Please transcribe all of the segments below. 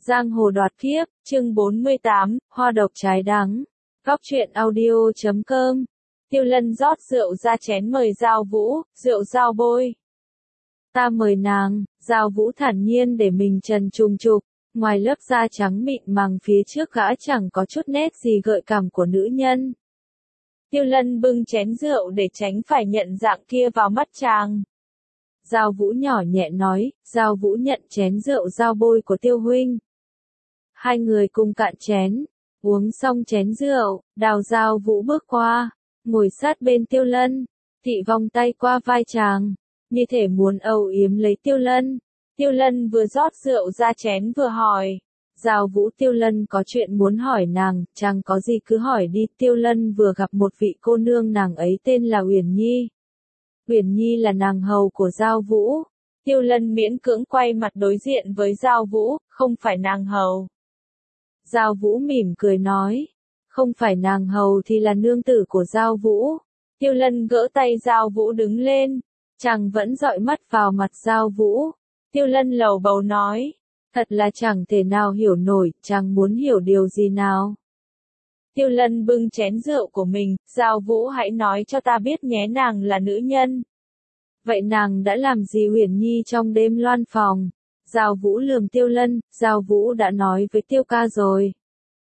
Giang hồ đoạt kiếp, chương 48, hoa độc trái đắng. Góc truyện audio.com. Tiêu Lân rót rượu ra chén mời Giao Vũ, rượu giao bôi. Ta mời nàng, Giao Vũ thản nhiên để mình trần trùng trục, ngoài lớp da trắng mịn màng phía trước gã chẳng có chút nét gì gợi cảm của nữ nhân. Tiêu Lân bưng chén rượu để tránh phải nhận dạng kia vào mắt chàng. Giao Vũ nhỏ nhẹ nói, Giao Vũ nhận chén rượu giao bôi của Tiêu huynh. Hai người cùng cạn chén, uống xong chén rượu, Đào Giao Vũ bước qua, ngồi sát bên Tiêu Lân, thị vòng tay qua vai chàng, như thể muốn âu yếm lấy Tiêu Lân. Tiêu Lân vừa rót rượu ra chén vừa hỏi, Giao Vũ Tiêu Lân có chuyện muốn hỏi nàng, chàng có gì cứ hỏi đi. Tiêu Lân vừa gặp một vị cô nương, nàng ấy tên là Uyển Nhi. Uyển Nhi là nàng hầu của Giao Vũ. Tiêu Lân miễn cưỡng quay mặt đối diện với Giao Vũ, không phải nàng hầu. Giao Vũ mỉm cười nói, không phải nàng hầu thì là nương tử của Giao Vũ. Tiêu Lân gỡ tay Giao Vũ đứng lên, chàng vẫn dọi mắt vào mặt Giao Vũ. Tiêu Lân lầu bầu nói, thật là chẳng thể nào hiểu nổi, chàng muốn hiểu điều gì nào. Tiêu Lân bưng chén rượu của mình, Giao Vũ hãy nói cho ta biết nhé, nàng là nữ nhân. Vậy nàng đã làm gì Uyển Nhi trong đêm loan phòng? Giao Vũ lườm Tiêu Lân, Giao Vũ đã nói với Tiêu ca rồi.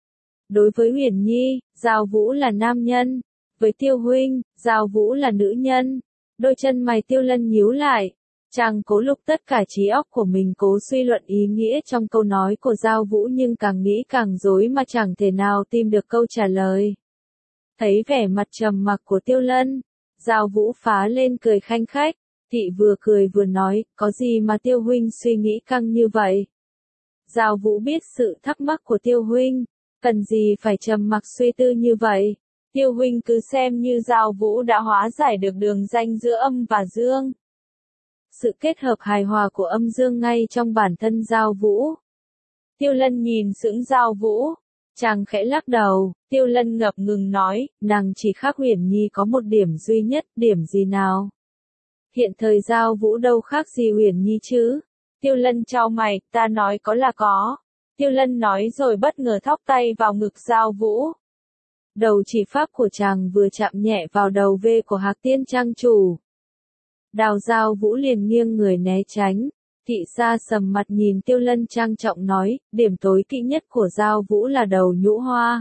Đối với Uyển Nhi, Giao Vũ là nam nhân. Với Tiêu huynh, Giao Vũ là nữ nhân. Đôi chân mày Tiêu Lân nhíu lại. Chàng cố lục tất cả trí óc của mình cố suy luận ý nghĩa trong câu nói của Giao Vũ, nhưng càng nghĩ càng rối mà chẳng thể nào tìm được câu trả lời. Thấy vẻ mặt trầm mặc của Tiêu Lân, Giao Vũ phá lên cười khanh khách. Thị vừa cười vừa nói, có gì mà Tiêu huynh suy nghĩ căng như vậy? Giao Vũ biết sự thắc mắc của Tiêu huynh, cần gì phải trầm mặc suy tư như vậy? Tiêu huynh cứ xem như Giao Vũ đã hóa giải được đường ranh giữa âm và dương. Sự kết hợp hài hòa của âm dương ngay trong bản thân Giao Vũ. Tiêu Lân nhìn sững Giao Vũ, chàng khẽ lắc đầu. Tiêu Lân ngập ngừng nói, nàng chỉ khác Uyển Nhi có một điểm duy nhất. Điểm gì nào? Hiện thời Giao Vũ đâu khác gì Uyển Nhi chứ? Tiêu Lân chau mày, ta nói có là có. Tiêu Lân nói rồi bất ngờ thóc tay vào ngực Giao Vũ. Đầu chỉ pháp của chàng vừa chạm nhẹ vào đầu V của Hạc Tiên trang chủ. Đào Giao Vũ liền nghiêng người né tránh. Thị Sa sầm mặt nhìn Tiêu Lân trang trọng nói, điểm tối kỵ nhất của Giao Vũ là đầu nhũ hoa.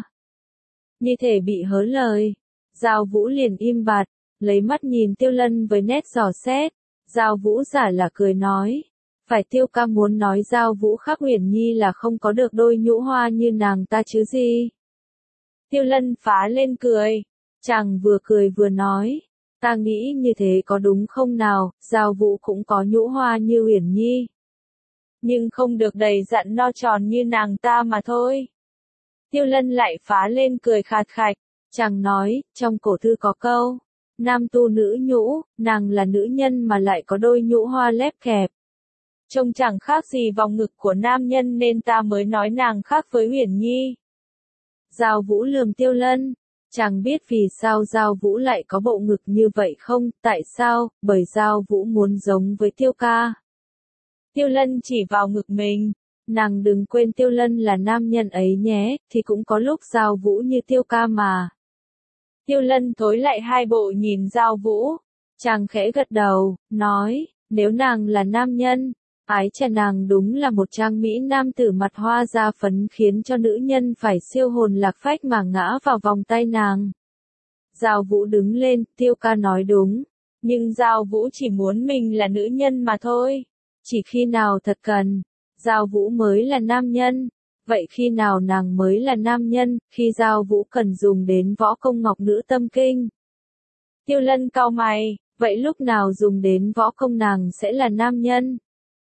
Như thể bị hớ lời. Giao Vũ liền im bặt, lấy mắt nhìn Tiêu Lân với nét dò xét. Giao Vũ giả là cười nói, phải Tiêu ca muốn nói Giao Vũ khác Uyển Nhi là không có được đôi nhũ hoa như nàng ta chứ gì? Tiêu Lân phá lên cười, chàng vừa cười vừa nói, ta nghĩ như thế có đúng không nào? Giao Vũ cũng có nhũ hoa như Uyển Nhi, nhưng không được đầy dặn no tròn như nàng ta mà thôi. Tiêu Lân lại phá lên cười khạt khạch, chàng nói, trong cổ thư có câu, nam tu nữ nhũ, nàng là nữ nhân mà lại có đôi nhũ hoa lép kẹp. Trông chẳng khác gì vòng ngực của nam nhân nên ta mới nói nàng khác với Uyển Nhi. Giao Vũ lườm Tiêu Lân, chàng biết vì sao Giao Vũ lại có bộ ngực như vậy không? Tại sao? Bởi Giao Vũ muốn giống với Tiêu ca. Tiêu Lân chỉ vào ngực mình, nàng đừng quên Tiêu Lân là nam nhân ấy nhé, thì cũng có lúc Giao Vũ như Tiêu ca mà. Tiêu Lân thối lại hai bộ nhìn Giao Vũ, chàng khẽ gật đầu, nói, nếu nàng là nam nhân, ái chà nàng đúng là một trang mỹ nam tử mặt hoa da phấn khiến cho nữ nhân phải siêu hồn lạc phách mà ngã vào vòng tay nàng. Giao Vũ đứng lên, Tiêu ca nói đúng, nhưng Giao Vũ chỉ muốn mình là nữ nhân mà thôi. Chỉ khi nào thật cần, Giao Vũ mới là nam nhân. Vậy khi nào nàng mới là nam nhân? Khi Giao Vũ cần dùng đến võ công ngọc nữ tâm kinh. Tiêu Lân cau mày, vậy lúc nào dùng đến võ công nàng sẽ là nam nhân?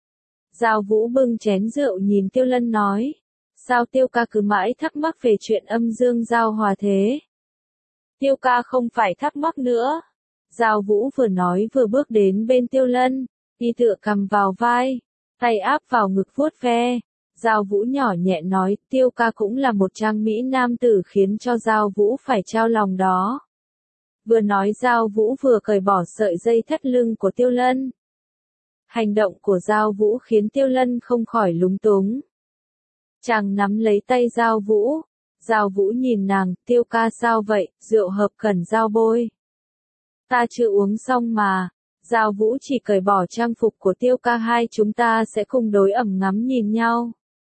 Giao Vũ bưng chén rượu nhìn Tiêu Lân nói, sao Tiêu ca cứ mãi thắc mắc về chuyện âm dương giao hòa thế? Tiêu ca không phải thắc mắc nữa. Giao Vũ vừa nói vừa bước đến bên Tiêu Lân, y tựa cầm vào vai, tay áp vào ngực vuốt ve. Giao Vũ nhỏ nhẹ nói, Tiêu ca cũng là một trang mỹ nam tử khiến cho Giao Vũ phải trao lòng đó. Vừa nói Giao Vũ vừa cởi bỏ sợi dây thắt lưng của Tiêu Lân. Hành động của Giao Vũ khiến Tiêu Lân không khỏi lúng túng. Chàng nắm lấy tay Giao Vũ. Giao Vũ nhìn nàng, Tiêu ca sao vậy, rượu hợp cần Giao bôi. Ta chưa uống xong mà. Giao Vũ chỉ cởi bỏ trang phục của Tiêu ca, hai chúng ta sẽ cùng đối ẩm ngắm nhìn nhau.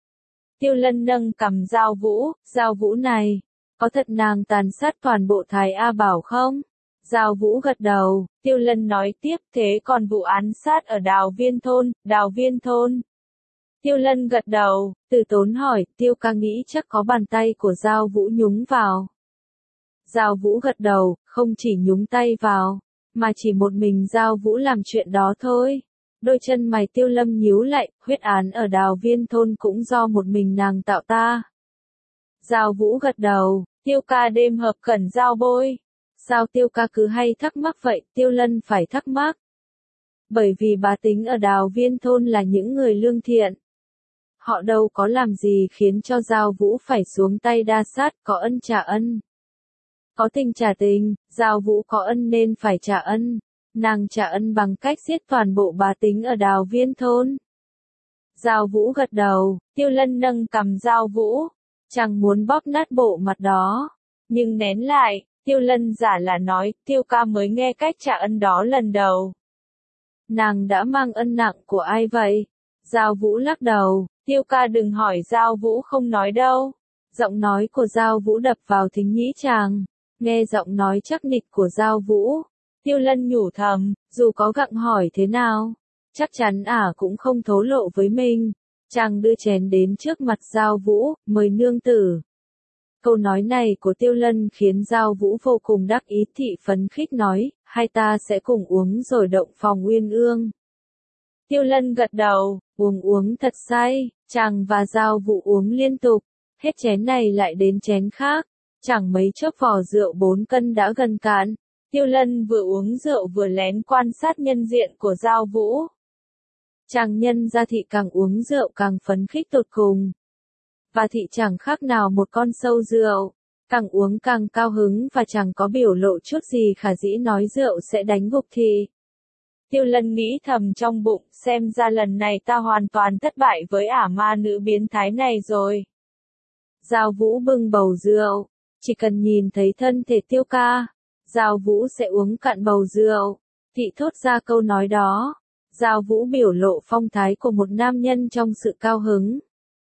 Tiêu Lân nâng cằm Giao Vũ này, có thật nàng tàn sát toàn bộ Thái A Bảo không? Giao Vũ gật đầu, Tiêu Lân nói tiếp, thế còn vụ án sát ở Đào Viên Thôn. Tiêu Lân gật đầu, Từ Tốn hỏi, Tiêu ca nghĩ chắc có bàn tay của Giao Vũ nhúng vào. Giao Vũ gật đầu, không chỉ nhúng tay vào, mà chỉ một mình Giao Vũ làm chuyện đó thôi. Đôi chân mày Tiêu Lâm nhíu lại, huyết án ở Đào Viên Thôn cũng do một mình nàng tạo ta. Giao Vũ gật đầu, Tiêu ca đêm hợp cẩn Giao bôi. Sao Tiêu ca cứ hay thắc mắc vậy? Tiêu Lân phải thắc mắc. Bởi vì bá tính ở Đào Viên Thôn là những người lương thiện. Họ đâu có làm gì khiến cho Giao Vũ phải xuống tay đa sát, có ân trả ân. Có tình trả tình, Giao Vũ có ân nên phải trả ân. Nàng trả ân bằng cách giết toàn bộ bá tính ở Đào Viên Thôn. Giao Vũ gật đầu, Tiêu Lân nâng cằm Giao Vũ. Chàng muốn bóp nát bộ mặt đó. Nhưng nén lại, Tiêu Lân giả là nói, Tiêu ca mới nghe cách trả ân đó lần đầu. Nàng đã mang ân nặng của ai vậy? Giao Vũ lắc đầu, Tiêu ca đừng hỏi, Giao Vũ không nói đâu. Giọng nói của Giao Vũ đập vào thính nhĩ chàng. Nghe giọng nói chắc nịch của Giao Vũ. Tiêu Lân nhủ thầm, dù có gặng hỏi thế nào, chắc chắn cũng không thổ lộ với mình. Chàng đưa chén đến trước mặt Giao Vũ, mời nương tử. Câu nói này của Tiêu Lân khiến Giao Vũ vô cùng đắc ý, thị phấn khích nói, hai ta sẽ cùng uống rồi động phòng uyên ương. Tiêu Lân gật đầu, uống thật say, chàng và Giao Vũ uống liên tục, hết chén này lại đến chén khác, chẳng mấy chốc vò rượu 4 cân đã gần cạn. Tiêu Lân vừa uống rượu vừa lén quan sát nhân diện của Giao Vũ. Chàng nhân ra thị càng uống rượu càng phấn khích tột cùng. Và thị chẳng khác nào một con sâu rượu, càng uống càng cao hứng và chẳng có biểu lộ chút gì khả dĩ nói rượu sẽ đánh gục thị. Tiêu Lân nghĩ thầm trong bụng, xem ra lần này ta hoàn toàn thất bại với ma nữ biến thái này rồi. Giao Vũ bưng bầu rượu, chỉ cần nhìn thấy thân thể Tiêu ca, Giao Vũ sẽ uống cạn bầu rượu. Thị thốt ra câu nói đó. Giao Vũ biểu lộ phong thái của một nam nhân trong sự cao hứng.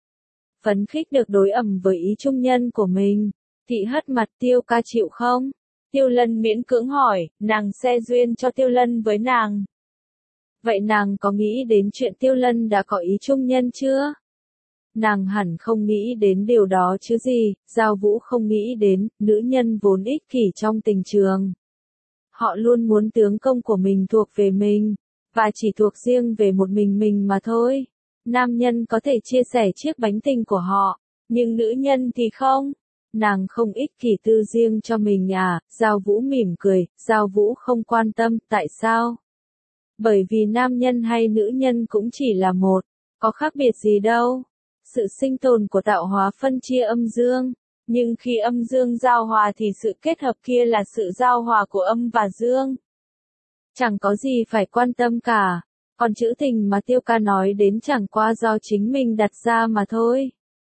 Phấn khích được đối ẩm với ý trung nhân của mình. Thị hất mặt, Tiêu ca chịu không? Tiêu Lân miễn cưỡng hỏi, nàng xe duyên cho Tiêu Lân với nàng. Vậy nàng có nghĩ đến chuyện Tiêu Lân đã có ý trung nhân chưa? Nàng hẳn không nghĩ đến điều đó chứ gì. Giao Vũ không nghĩ đến, nữ nhân vốn ích kỷ trong tình trường. Họ luôn muốn tướng công của mình thuộc về mình, và chỉ thuộc riêng về một mình mà thôi. Nam nhân có thể chia sẻ chiếc bánh tình của họ, nhưng nữ nhân thì không. Nàng không ích kỷ tư riêng cho mình Giao Vũ mỉm cười, Giao Vũ không quan tâm, tại sao? Bởi vì nam nhân hay nữ nhân cũng chỉ là một, có khác biệt gì đâu. Sự sinh tồn của tạo hóa phân chia âm dương, nhưng khi âm dương giao hòa thì sự kết hợp kia là sự giao hòa của âm và dương. Chẳng có gì phải quan tâm cả, còn chữ tình mà Tiêu ca nói đến chẳng qua do chính mình đặt ra mà thôi.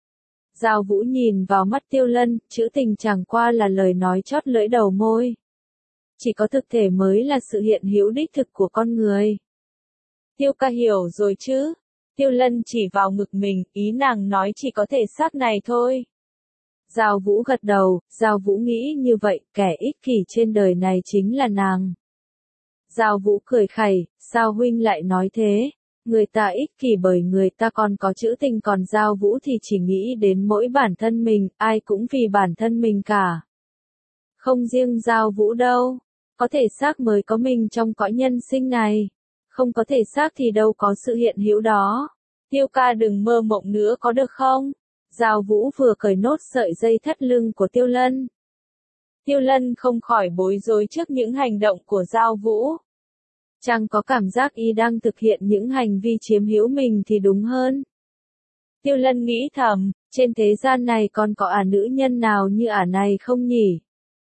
Giao Vũ nhìn vào mắt Tiêu Lân, chữ tình chẳng qua là lời nói chót lưỡi đầu môi. Chỉ có thực thể mới là sự hiện hữu đích thực của con người. Tiêu ca hiểu rồi chứ? Tiêu Lân chỉ vào ngực mình, ý nàng nói chỉ có thể xác này thôi. Giao Vũ gật đầu, Giao Vũ nghĩ như vậy, kẻ ích kỷ trên đời này chính là nàng. Giao Vũ cười khẩy, sao huynh lại nói thế? Người ta ích kỷ bởi người ta còn có chữ tình, còn Giao Vũ thì chỉ nghĩ đến mỗi bản thân mình, ai cũng vì bản thân mình cả. Không riêng Giao Vũ đâu, có thể xác mới có mình trong cõi nhân sinh này. Không có thể xác thì đâu có sự hiện hữu đó. Tiêu ca đừng mơ mộng nữa có được không? Giao Vũ vừa cởi nốt sợi dây thắt lưng của Tiêu Lân. Tiêu Lân không khỏi bối rối trước những hành động của Giao Vũ. Chàng có cảm giác y đang thực hiện những hành vi chiếm hữu mình thì đúng hơn. Tiêu Lân nghĩ thầm, trên thế gian này còn có nữ nhân nào như này không nhỉ?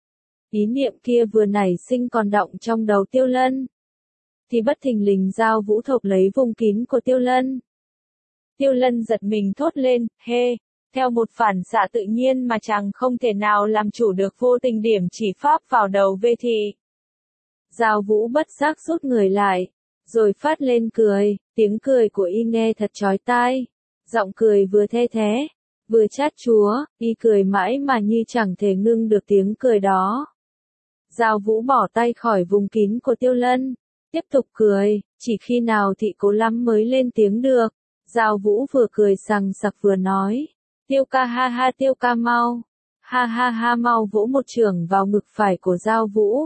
Ý niệm kia vừa nảy sinh còn đọng trong đầu Tiêu Lân. Thì bất thình lình Giao Vũ thộp lấy vùng kín của Tiêu Lân. Tiêu Lân giật mình thốt lên, hê, Theo một phản xạ tự nhiên mà chàng không thể nào làm chủ được vô tình điểm chỉ pháp vào đầu Vê Thị. Giao Vũ bất giác rút người lại, rồi phát lên cười, tiếng cười của y nghe thật chói tai. Giọng cười vừa the thé, vừa chát chúa, y cười mãi mà như chẳng thể ngưng được tiếng cười đó. Giao Vũ bỏ tay khỏi vùng kín của Tiêu Lân, tiếp tục cười, chỉ khi nào Thị cố lắm mới lên tiếng được. Giao Vũ vừa cười sằng sặc vừa nói, Tiêu ca ha ha, Tiêu ca mau, ha ha ha, mau vỗ một chưởng vào ngực phải của Giao Vũ.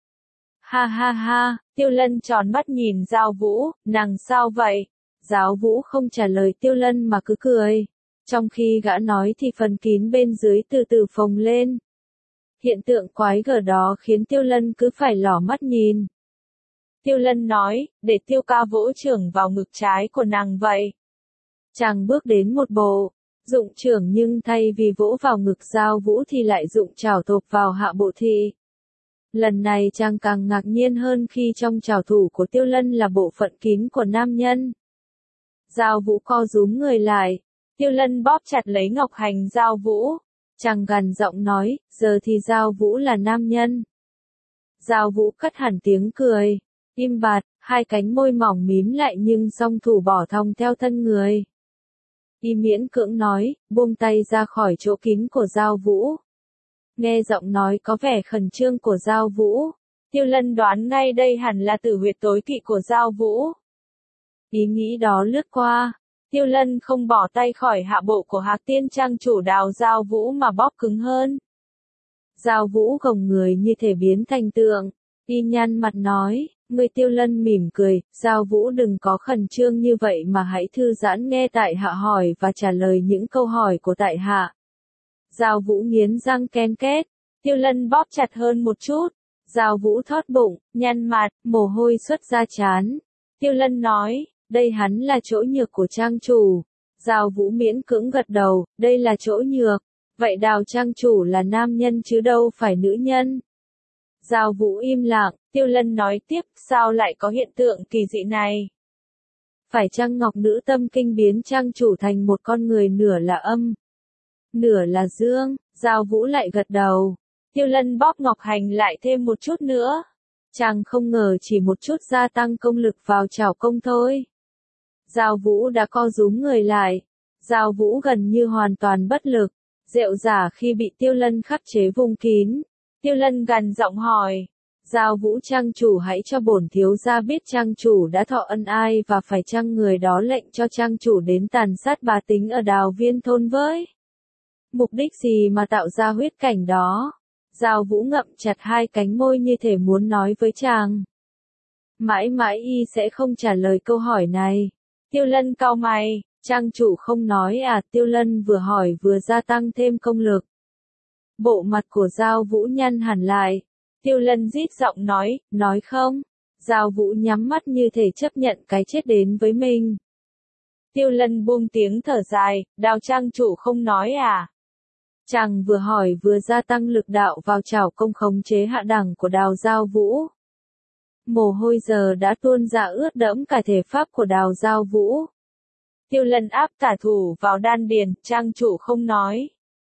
Ha ha ha, Tiêu Lân tròn mắt nhìn Giao Vũ, nàng sao vậy? Giao Vũ không trả lời Tiêu Lân mà cứ cười. Trong khi gã nói thì phần kín bên dưới từ từ phồng lên. Hiện tượng quái gở đó khiến Tiêu Lân cứ phải lỏ mắt nhìn. Tiêu Lân nói, để Tiêu ca vỗ chưởng vào ngực trái của nàng vậy. Chàng bước đến một bộ, dụng chưởng nhưng thay vì vỗ vào ngực Giao Vũ thì lại dụng chảo thộp vào hạ bộ Thị. Lần này chàng càng ngạc nhiên hơn khi trong trảo thủ của Tiêu Lân là bộ phận kín của nam nhân. Giao Vũ co rúm người lại, Tiêu Lân bóp chặt lấy ngọc hành Giao Vũ. Chàng gằn giọng nói, giờ thì Giao Vũ là nam nhân. Giao Vũ cất hẳn tiếng cười, im bặt, hai cánh môi mỏng mím lại nhưng song thủ bỏ thòng theo thân người. Y miễn cưỡng nói, buông tay ra khỏi chỗ kín của Giao Vũ. Nghe giọng nói có vẻ khẩn trương của Giao Vũ, Tiêu Lân đoán ngay đây hẳn là tử huyệt tối kỵ của Giao Vũ. Ý nghĩ đó lướt qua, Tiêu Lân không bỏ tay khỏi hạ bộ của Hạc Tiên trang chủ Đào Giao Vũ mà bóp cứng hơn. Giao Vũ gồng người như thể biến thành tượng, y nhăn mặt nói, người. Tiêu Lân mỉm cười, Giao Vũ đừng có khẩn trương như vậy mà hãy thư giãn nghe tại hạ hỏi và trả lời những câu hỏi của tại hạ. Giao Vũ nghiến răng ken két, Tiêu Lân bóp chặt hơn một chút. Giao Vũ thót bụng, nhăn mặt, mồ hôi xuất ra trán. Tiêu Lân nói, đây hắn là chỗ nhược của trang chủ. Giao Vũ miễn cưỡng gật đầu, đây là chỗ nhược. Vậy Đào trang chủ là nam nhân chứ đâu phải nữ nhân. Giao Vũ im lặng, Tiêu Lân nói tiếp, sao lại có hiện tượng kỳ dị này? Phải chăng Ngọc Nữ Tâm Kinh biến trang chủ thành một con người nửa là âm, nửa là dương? Giao Vũ lại gật đầu. Tiêu Lân bóp ngọc hành lại thêm một chút nữa. Chàng không ngờ chỉ một chút gia tăng công lực vào chảo công thôi. Giao Vũ đã co rúm người lại. Giao Vũ gần như hoàn toàn bất lực. Rệu rả khi bị Tiêu Lân khắc chế vùng kín. Tiêu Lân gằn giọng hỏi. Giao Vũ trang chủ hãy cho bổn thiếu gia biết trang chủ đã thọ ân ai và phải chăng người đó lệnh cho trang chủ đến tàn sát bá tính ở Đào Viên thôn với. Mục đích gì mà tạo ra huyết cảnh đó? Giao Vũ ngậm chặt hai cánh môi như thể muốn nói với chàng. Mãi mãi y sẽ không trả lời câu hỏi này. Tiêu Lân cau mày, trang chủ không nói à? Tiêu Lân vừa hỏi vừa gia tăng thêm công lực. Bộ mặt của Giao Vũ nhăn hẳn lại. Tiêu Lân rít giọng nói không? Giao Vũ nhắm mắt như thể chấp nhận cái chết đến với mình. Tiêu Lân buông tiếng thở dài, Đào trang chủ không nói à? Chàng vừa hỏi vừa gia tăng lực đạo vào chảo công khống chế hạ đẳng của Đào Giao Vũ. Mồ hôi giờ đã tuôn ra ướt đẫm cả thể pháp của Đào Giao Vũ. Tiêu Lân áp tả thủ vào đan điền, trang chủ không nói.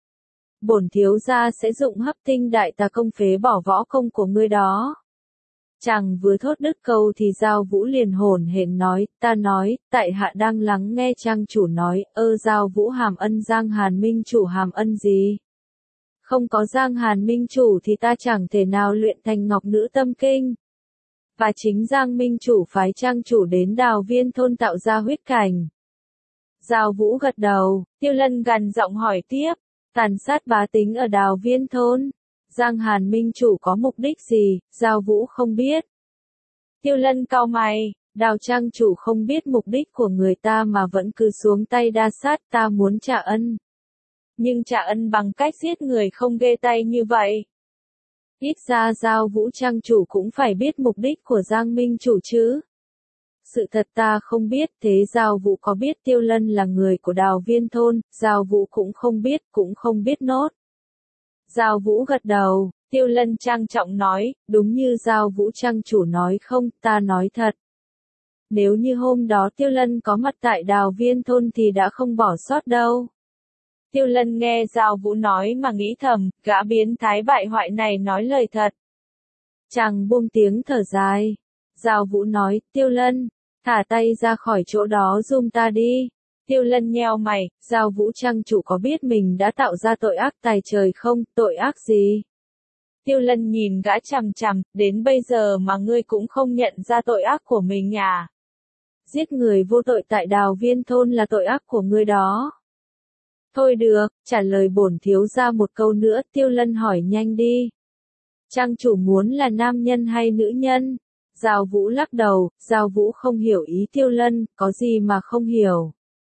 Bổn thiếu gia sẽ dụng hấp tinh đại tà công phế bỏ võ công của ngươi đó. Chàng vừa thốt đứt câu thì Giao Vũ liền hổn hển nói, ta nói, tại hạ đang lắng nghe trang chủ nói, Giao Vũ hàm ân Giang Hàn Minh chủ hàm ân gì? Không có Giang Hàn Minh chủ thì ta chẳng thể nào luyện thành Ngọc Nữ Tâm Kinh. Và chính Giang Minh chủ phái trang chủ đến Đào Viên thôn tạo ra huyết cảnh. Giao Vũ gật đầu, Tiêu Lân gằn giọng hỏi tiếp, tàn sát bá tính ở Đào Viên thôn. Giang Hàn Minh chủ có mục đích gì? Giao Vũ không biết. Tiêu Lân cau mày, Đào trang chủ không biết mục đích của người ta mà vẫn cứ xuống tay đa sát, ta muốn trả ân. Nhưng trả ân bằng cách giết người không ghê tay như vậy. Ít ra Giao Vũ trang chủ cũng phải biết mục đích của Giang Minh chủ chứ. Sự thật ta không biết, thế Giao Vũ có biết Tiêu Lân là người của Đào Viên thôn? Giao Vũ cũng không biết nốt. Giao Vũ gật đầu, Tiêu Lân trang trọng nói, đúng như Giao Vũ trang chủ nói không, ta nói thật. Nếu như hôm đó Tiêu Lân có mặt tại Đào Viên thôn thì đã không bỏ sót đâu. Tiêu Lân nghe Giao Vũ nói mà nghĩ thầm, gã biến thái bại hoại này nói lời thật. Chàng buông tiếng thở dài. Giao Vũ nói, Tiêu Lân, thả tay ra khỏi chỗ đó giùm ta đi. Tiêu Lân nheo mày, Giao Vũ trang chủ có biết mình đã tạo ra tội ác tài trời không, tội ác gì? Tiêu Lân nhìn gã chằm chằm, đến bây giờ mà ngươi cũng không nhận ra tội ác của mình à? Giết người vô tội tại Đào Viên thôn là tội ác của ngươi đó. Thôi được, trả lời bổn thiếu gia một câu nữa, Tiêu Lân hỏi nhanh đi. Trang chủ muốn là nam nhân hay nữ nhân? Giao Vũ lắc đầu, Giao Vũ không hiểu ý Tiêu Lân, có gì mà không hiểu.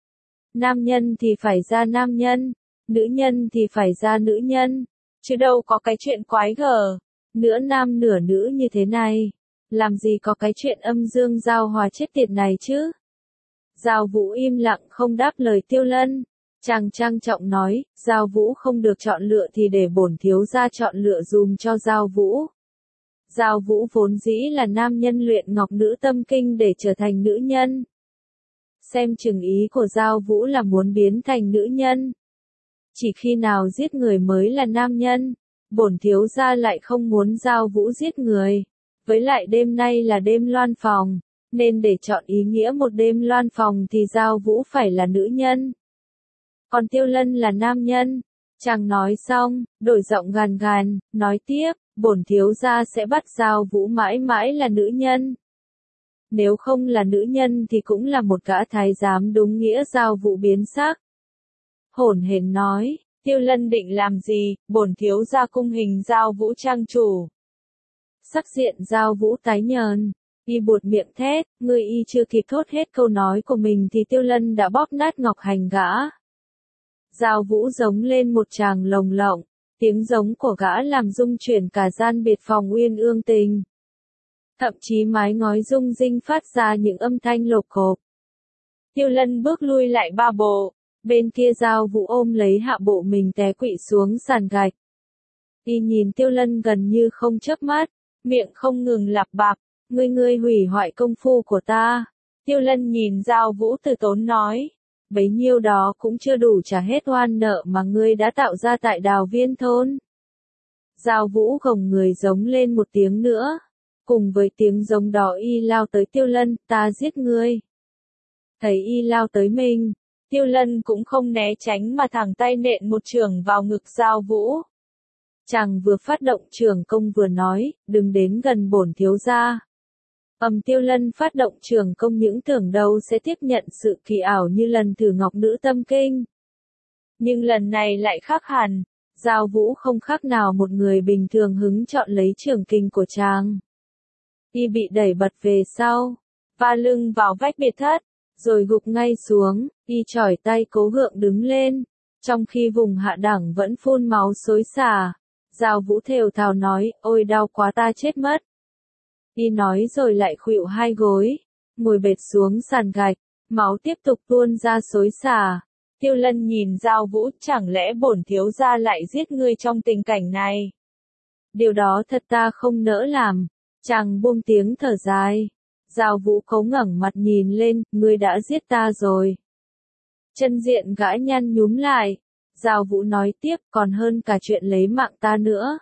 Nam nhân thì phải ra nam nhân, nữ nhân thì phải ra nữ nhân, chứ đâu có cái chuyện quái gở, nửa nam nửa nữ như thế này. Làm gì có cái chuyện âm dương giao hòa chết tiệt này chứ? Giao Vũ im lặng không đáp lời Tiêu Lân. Chàng trang trọng nói, Giao Vũ không được chọn lựa thì để bổn thiếu gia chọn lựa dùm cho Giao Vũ. Giao Vũ vốn dĩ là nam nhân luyện ngọc nữ tâm kinh để trở thành nữ nhân. Xem chừng ý của Giao Vũ là muốn biến thành nữ nhân. Chỉ khi nào giết người mới là nam nhân, bổn thiếu gia lại không muốn Giao Vũ giết người. Với lại đêm nay là đêm loan phòng, nên để chọn ý nghĩa một đêm loan phòng thì Giao Vũ phải là nữ nhân. Còn Tiêu Lân là nam nhân. Chàng nói xong, đổi giọng gàn gàn, nói tiếp, bổn thiếu gia sẽ bắt Giao Vũ mãi mãi là nữ nhân. Nếu không là nữ nhân thì cũng là một gã thái giám đúng nghĩa Giao Vũ biến sắc. Hổn hển nói, Tiêu Lân định làm gì, bổn thiếu gia cung hình Giao Vũ trang chủ. Sắc diện Giao Vũ tái nhợt, y buột miệng thét, người y chưa kịp thốt hết câu nói của mình thì Tiêu Lân đã bóp nát ngọc hành gã. Giao Vũ giống lên một tràng lồng lộng, tiếng giống của gã làm rung chuyển cả gian biệt phòng uyên ương tình. Thậm chí mái ngói rung rinh phát ra những âm thanh lộc cộp. Tiêu Lân bước lui lại ba bộ, bên kia Giao Vũ ôm lấy hạ bộ mình té quỵ xuống sàn gạch. Y nhìn Tiêu Lân gần như không chớp mắt, miệng không ngừng lặp bặp, ngươi hủy hoại công phu của ta. Tiêu Lân nhìn Giao Vũ từ tốn nói, bấy nhiêu đó cũng chưa đủ trả hết oan nợ mà ngươi đã tạo ra tại Đào Viên thôn. Giao Vũ gồng người giống lên một tiếng nữa. Cùng với tiếng giống đó y lao tới Tiêu Lân, ta giết ngươi. Thấy y lao tới mình, Tiêu Lân cũng không né tránh mà thẳng tay nện một chưởng vào ngực Giao Vũ. Chàng vừa phát động chưởng công vừa nói, đừng đến gần bổn thiếu gia. Tiêu Lân phát động chưởng công những tưởng đâu sẽ tiếp nhận sự kỳ ảo như lần thử ngọc nữ tâm kinh. Nhưng lần này lại khác hẳn, Giao Vũ không khác nào một người bình thường hứng chọn lấy chưởng kình của chàng. Y bị đẩy bật về sau, va lưng vào vách biệt thất, rồi gục ngay xuống, y chỏi tay cố gượng đứng lên, trong khi vùng hạ đẳng vẫn phun máu xối xả. Giao Vũ thều thào nói, ôi đau quá ta chết mất. Y nói rồi lại khuỵu hai gối, ngồi bệt xuống sàn gạch, máu tiếp tục tuôn ra xối xả. Tiêu Lân nhìn Giao Vũ, chẳng lẽ bổn thiếu gia lại giết ngươi trong tình cảnh này? Điều đó thật ta không nỡ làm. Chàng buông tiếng thở dài. Giao Vũ cố ngẩng mặt nhìn lên, ngươi đã giết ta rồi. Chân diện gã nhăn nhúm lại. Giao Vũ nói tiếp, còn hơn cả chuyện lấy mạng ta nữa.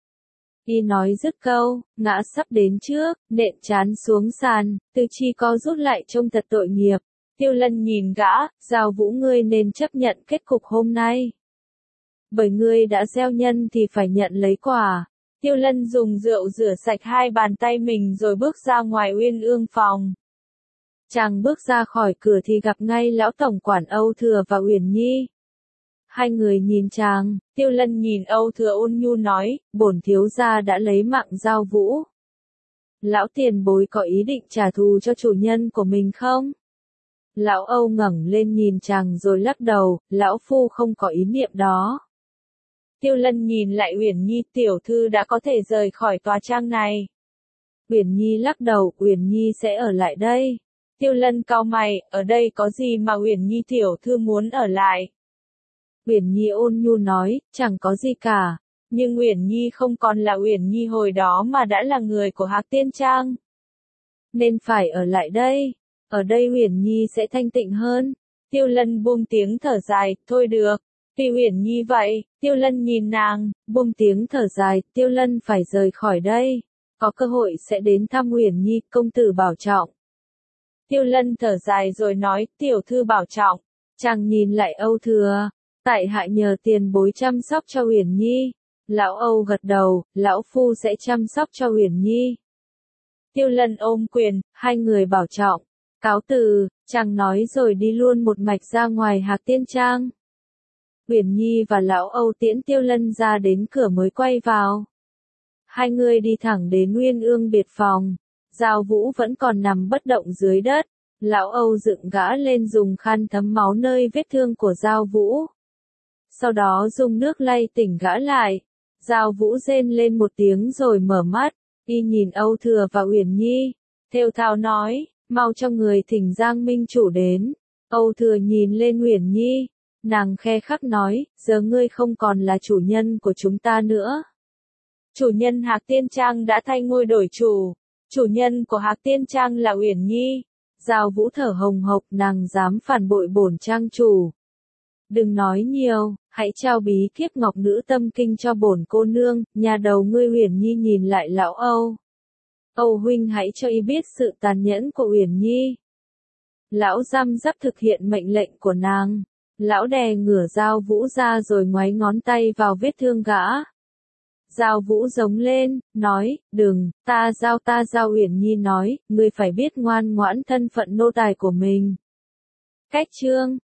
Y nói dứt câu, ngã sắp đến trước, nện trán xuống sàn, tư chi co rút lại trông thật tội nghiệp. Tiêu Lân nhìn gã, Giao Vũ ngươi nên chấp nhận kết cục hôm nay. Bởi ngươi đã gieo nhân thì phải nhận lấy quả. Tiêu Lân dùng rượu rửa sạch hai bàn tay mình rồi bước ra ngoài uyên ương phòng. Chàng bước ra khỏi cửa thì gặp ngay lão tổng quản Âu Thừa và Uyển Nhi. Hai người nhìn chàng, Tiêu Lân nhìn Âu Thừa ôn nhu nói, bổn thiếu gia đã lấy mạng Giao Vũ. Lão tiền bối có ý định trả thù cho chủ nhân của mình không? Lão Âu ngẩng lên nhìn chàng rồi lắc đầu, lão phu không có ý niệm đó. Tiêu Lân nhìn lại Uyển Nhi, tiểu thư đã có thể rời khỏi tòa trang này. Uyển Nhi lắc đầu, Uyển Nhi sẽ ở lại đây. Tiêu Lân cau mày, ở đây có gì mà Uyển Nhi tiểu thư muốn ở lại? Uyển Nhi ôn nhu nói, chẳng có gì cả. Nhưng Uyển Nhi không còn là Uyển Nhi hồi đó mà đã là người của Hạc Tiên Trang. Nên phải ở lại đây. Ở đây Uyển Nhi sẽ thanh tịnh hơn. Tiêu Lân buông tiếng thở dài, thôi được. Tuy Uyển Nhi vậy, Tiêu Lân nhìn nàng, buông tiếng thở dài, Tiêu Lân phải rời khỏi đây. Có cơ hội sẽ đến thăm Uyển Nhi, công tử bảo trọng. Tiêu Lân thở dài rồi nói, tiểu thư bảo trọng. Chàng nhìn lại Âu Thừa, tại hạ nhờ tiền bối chăm sóc cho Uyển Nhi. Lão Âu gật đầu, lão phu sẽ chăm sóc cho Uyển Nhi. Tiêu Lân ôm quyền, hai người bảo trọng. Cáo từ, chàng nói rồi đi luôn một mạch ra ngoài Hạc Tiên Trang. Uyển Nhi và lão Âu tiễn Tiêu Lân ra đến cửa mới quay vào. Hai người đi thẳng đến Nguyên Ương biệt phòng. Giao Vũ vẫn còn nằm bất động dưới đất. Lão Âu dựng gã lên dùng khăn thấm máu nơi vết thương của Giao Vũ. Sau đó dùng nước lay tỉnh gã lại. Giao Vũ rên lên một tiếng rồi mở mắt. Y nhìn Âu Thừa và Uyển Nhi. Thều thào nói, mau cho người thỉnh Giang Minh Chủ đến. Âu Thừa nhìn lên Uyển Nhi. Nàng khe khắc nói, giờ ngươi không còn là chủ nhân của chúng ta nữa. Chủ nhân Hạc Tiên Trang đã thay ngôi đổi chủ. Chủ nhân của Hạc Tiên Trang là Uyển Nhi. Giao Vũ thở hồng hộc, nàng dám phản bội bổn trang chủ. Đừng nói nhiều, hãy trao bí kíp ngọc nữ tâm kinh cho bổn cô nương. Nhà đầu ngươi. Uyển Nhi nhìn lại lão Âu. Âu huynh hãy cho y biết sự tàn nhẫn của Uyển Nhi. Lão răm rắp thực hiện mệnh lệnh của nàng. Lão đè ngửa Giao Vũ ra rồi ngoáy ngón tay vào vết thương gã. Giao Vũ giống lên, nói, đừng, ta giao. Uyển Nhi nói, ngươi phải biết ngoan ngoãn thân phận nô tài của mình. Cách chương